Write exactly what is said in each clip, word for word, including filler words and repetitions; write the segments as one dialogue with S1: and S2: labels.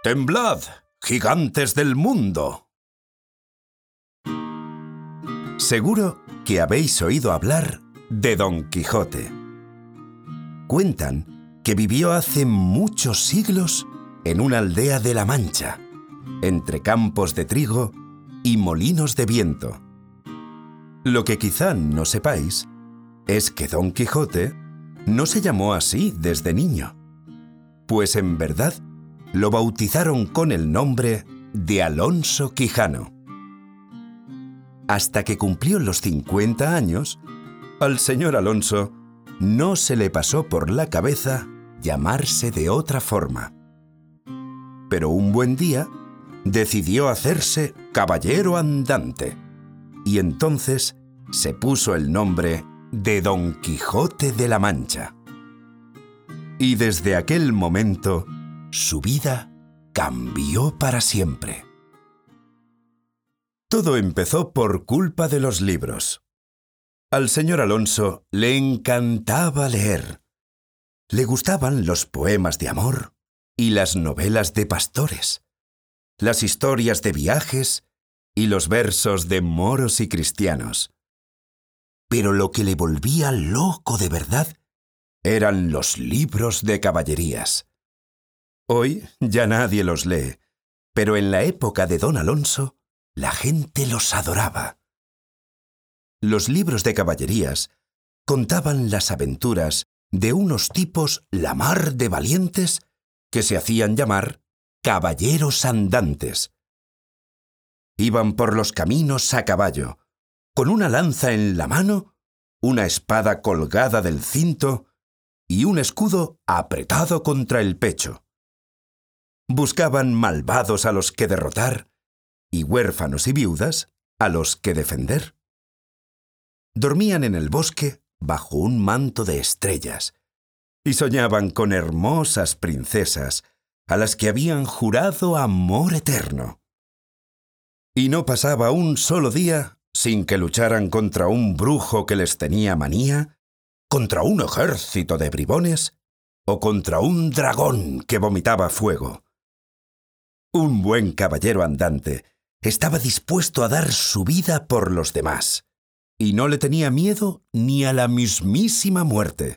S1: Temblad, gigantes del mundo. Seguro que habéis oído hablar de Don Quijote. Cuentan que vivió hace muchos siglos en una aldea de La Mancha, entre campos de trigo y molinos de viento. Lo que quizá no sepáis es que Don Quijote no se llamó así desde niño, pues en verdad lo bautizaron con el nombre de Alonso Quijano. Hasta que cumplió los cincuenta años, al señor Alonso no se le pasó por la cabeza llamarse de otra forma. Pero un buen día decidió hacerse caballero andante, y entonces se puso el nombre de Don Quijote de la Mancha. Y desde aquel momento, su vida cambió para siempre. Todo empezó por culpa de los libros. Al señor Alonso le encantaba leer. Le gustaban los poemas de amor y las novelas de pastores, las historias de viajes y los versos de moros y cristianos. Pero lo que le volvía loco de verdad eran los libros de caballerías. Hoy ya nadie los lee, pero en la época de don Alonso, la gente los adoraba. Los libros de caballerías contaban las aventuras de unos tipos la mar de valientes que se hacían llamar caballeros andantes. Iban por los caminos a caballo, con una lanza en la mano, una espada colgada del cinto y un escudo apretado contra el pecho. Buscaban malvados a los que derrotar y huérfanos y viudas a los que defender. Dormían en el bosque bajo un manto de estrellas y soñaban con hermosas princesas a las que habían jurado amor eterno. Y no pasaba un solo día sin que lucharan contra un brujo que les tenía manía, contra un ejército de bribones o contra un dragón que vomitaba fuego. Un buen caballero andante estaba dispuesto a dar su vida por los demás, y no le tenía miedo ni a la mismísima muerte.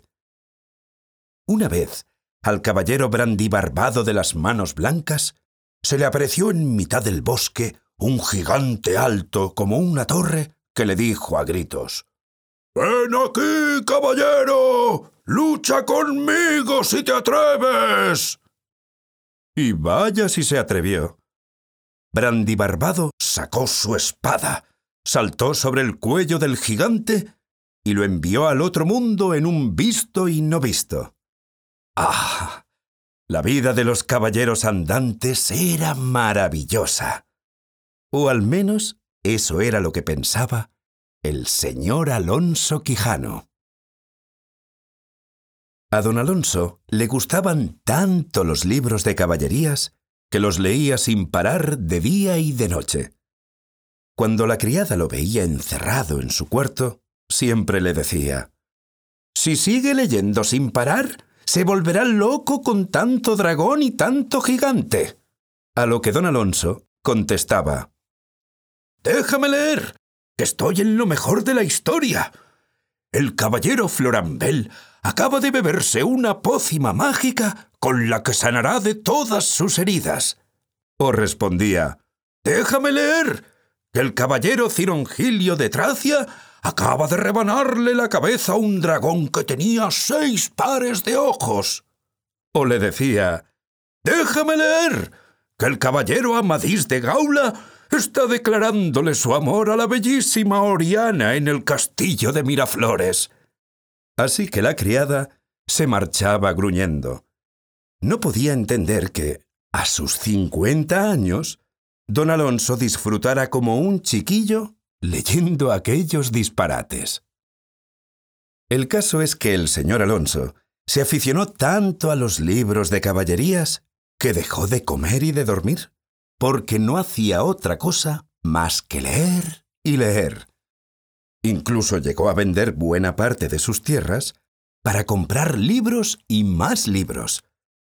S1: Una vez, al caballero brandibarbado de las manos blancas, se le apareció en mitad del bosque un gigante alto como una torre que le dijo a gritos: «¡Ven aquí, caballero! ¡Lucha conmigo si te atreves!». Y vaya si se atrevió. Brandibarbado sacó su espada, saltó sobre el cuello del gigante y lo envió al otro mundo en un visto y no visto. ¡Ah! La vida de los caballeros andantes era maravillosa. O al menos eso era lo que pensaba el señor Alonso Quijano. A don Alonso le gustaban tanto los libros de caballerías que los leía sin parar de día y de noche. Cuando la criada lo veía encerrado en su cuarto, siempre le decía: «Si sigue leyendo sin parar, se volverá loco con tanto dragón y tanto gigante». A lo que don Alonso contestaba: «Déjame leer, que estoy en lo mejor de la historia. El caballero Florambel acaba de beberse una pócima mágica con la que sanará de todas sus heridas». O respondía: «Déjame leer, que el caballero Cirongilio de Tracia acaba de rebanarle la cabeza a un dragón que tenía seis pares de ojos». O le decía: «Déjame leer, que el caballero Amadís de Gaula está declarándole su amor a la bellísima Oriana en el castillo de Miraflores». Así que la criada se marchaba gruñendo. No podía entender que, a sus cincuenta años, don Alonso disfrutara como un chiquillo leyendo aquellos disparates. El caso es que el señor Alonso se aficionó tanto a los libros de caballerías que dejó de comer y de dormir, porque no hacía otra cosa más que leer y leer. Incluso llegó a vender buena parte de sus tierras para comprar libros y más libros.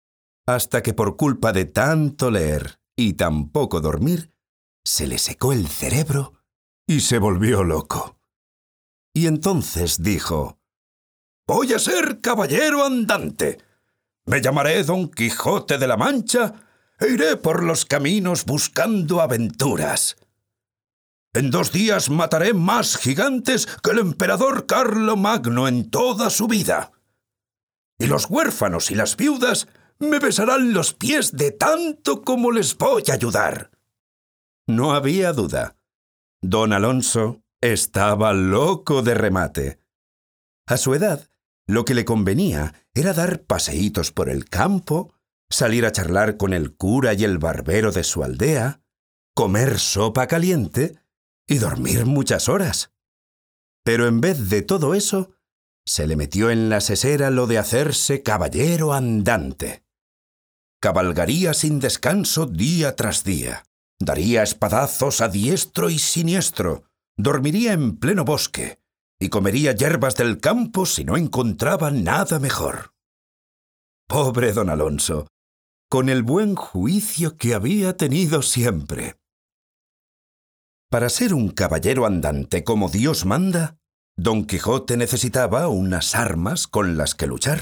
S1: hasta que por culpa de tanto leer y tan poco dormir, se le secó el cerebro y se volvió loco. Y entonces dijo: «Voy a ser caballero andante. Me llamaré Don Quijote de la Mancha e iré por los caminos buscando aventuras. En dos días mataré más gigantes que el emperador Carlomagno en toda su vida. Y los huérfanos y las viudas me besarán los pies de tanto como les voy a ayudar». No había duda. Don Alonso estaba loco de remate. A su edad, lo que le convenía era dar paseítos por el campo, salir a charlar con el cura y el barbero de su aldea, comer sopa caliente y dormir muchas horas. Pero en vez de todo eso, se le metió en la sesera lo de hacerse caballero andante. Cabalgaría sin descanso día tras día, daría espadazos a diestro y siniestro, dormiría en pleno bosque y comería hierbas del campo si no encontraba nada mejor. Pobre don Alonso, con el buen juicio que había tenido siempre. Para ser un caballero andante como Dios manda, Don Quijote necesitaba unas armas con las que luchar.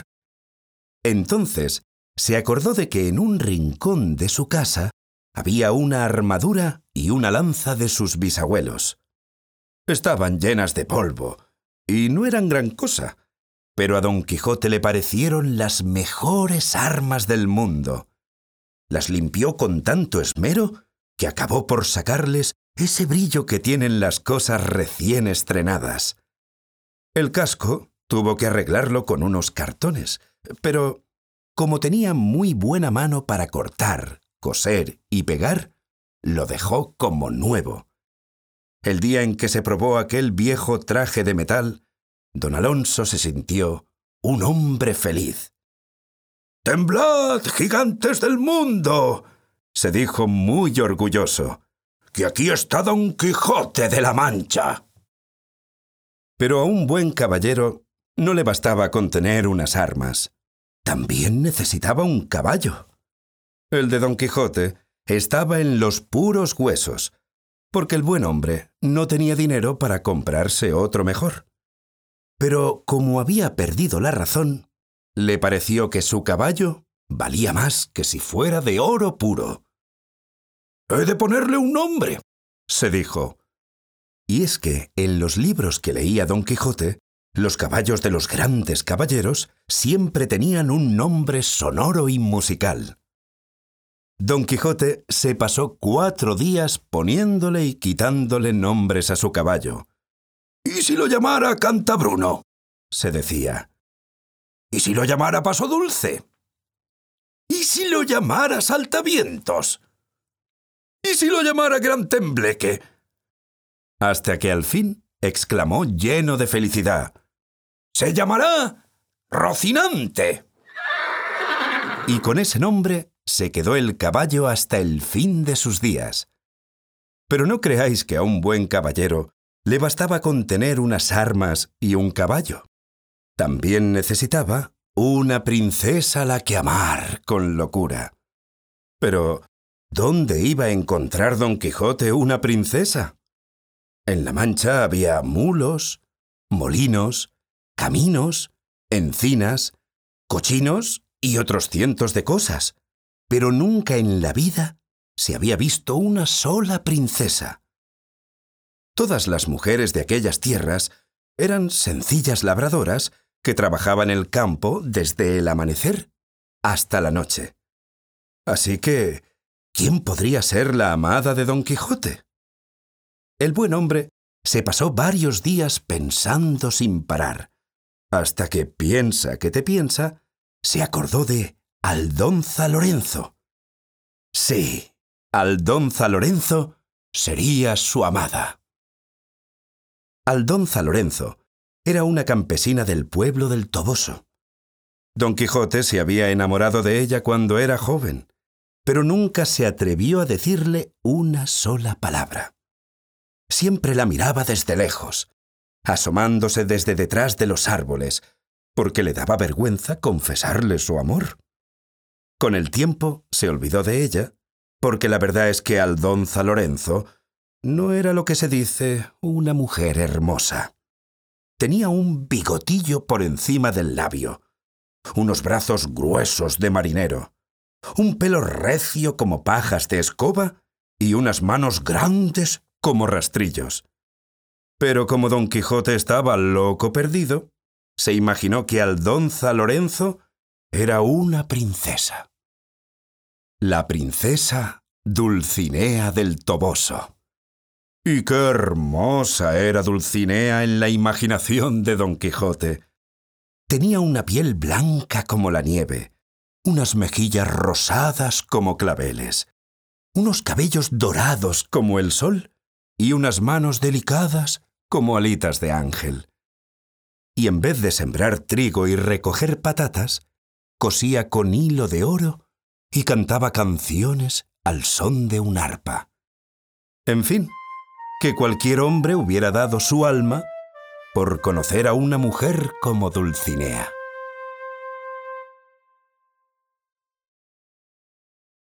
S1: Entonces se acordó de que en un rincón de su casa había una armadura y una lanza de sus bisabuelos. Estaban llenas de polvo y no eran gran cosa, pero a Don Quijote le parecieron las mejores armas del mundo. Las limpió con tanto esmero que acabó por sacarles ese brillo que tienen las cosas recién estrenadas. El casco tuvo que arreglarlo con unos cartones, pero como tenía muy buena mano para cortar, coser y pegar, lo dejó como nuevo. El día en que se probó aquel viejo traje de metal, don Alonso se sintió un hombre feliz. «¡Temblad, gigantes del mundo!», se dijo muy orgulloso, «que aquí está Don Quijote de la Mancha». Pero a un buen caballero no le bastaba con tener unas armas. También necesitaba un caballo. El de Don Quijote estaba en los puros huesos, porque el buen hombre no tenía dinero para comprarse otro mejor. Pero como había perdido la razón, le pareció que su caballo valía más que si fuera de oro puro. «He de ponerle un nombre», se dijo. Y es que en los libros que leía Don Quijote, los caballos de los grandes caballeros siempre tenían un nombre sonoro y musical. Don Quijote se pasó cuatro días poniéndole y quitándole nombres a su caballo. «¿Y si lo llamara Cantabruno?», se decía. «¿Y si lo llamara Paso Dulce? ¿Y si lo llamara Saltavientos? ¿Y si lo llamara Gran Tembleque?». Hasta que al fin exclamó lleno de felicidad: «¡Se llamará Rocinante!». Y con ese nombre se quedó el caballo hasta el fin de sus días. Pero no creáis que a un buen caballero le bastaba con tener unas armas y un caballo. También necesitaba una princesa a la que amar con locura. Pero ¿dónde iba a encontrar Don Quijote una princesa? En la Mancha había mulos, molinos, caminos, encinas, cochinos y otros cientos de cosas, pero nunca en la vida se había visto una sola princesa. Todas las mujeres de aquellas tierras eran sencillas labradoras que trabajaban el campo desde el amanecer hasta la noche. Así que, ¿quién podría ser la amada de Don Quijote? El buen hombre se pasó varios días pensando sin parar, hasta que piensa que te piensa, se acordó de Aldonza Lorenzo. Sí, Aldonza Lorenzo sería su amada. Aldonza Lorenzo era una campesina del pueblo del Toboso. Don Quijote se había enamorado de ella cuando era joven, pero nunca se atrevió a decirle una sola palabra. Siempre la miraba desde lejos, asomándose desde detrás de los árboles, porque le daba vergüenza confesarle su amor. Con el tiempo se olvidó de ella, porque la verdad es que Aldonza Lorenzo no era lo que se dice una mujer hermosa. Tenía un bigotillo por encima del labio, unos brazos gruesos de marinero, un pelo recio como pajas de escoba y unas manos grandes como rastrillos. Pero como Don Quijote estaba loco perdido, se imaginó que Aldonza Lorenzo era una princesa. La princesa Dulcinea del Toboso. Y qué hermosa era Dulcinea en la imaginación de Don Quijote. Tenía una piel blanca como la nieve, unas mejillas rosadas como claveles, unos cabellos dorados como el sol y unas manos delicadas como alitas de ángel. Y en vez de sembrar trigo y recoger patatas, cosía con hilo de oro y cantaba canciones al son de un arpa. En fin, que cualquier hombre hubiera dado su alma por conocer a una mujer como Dulcinea.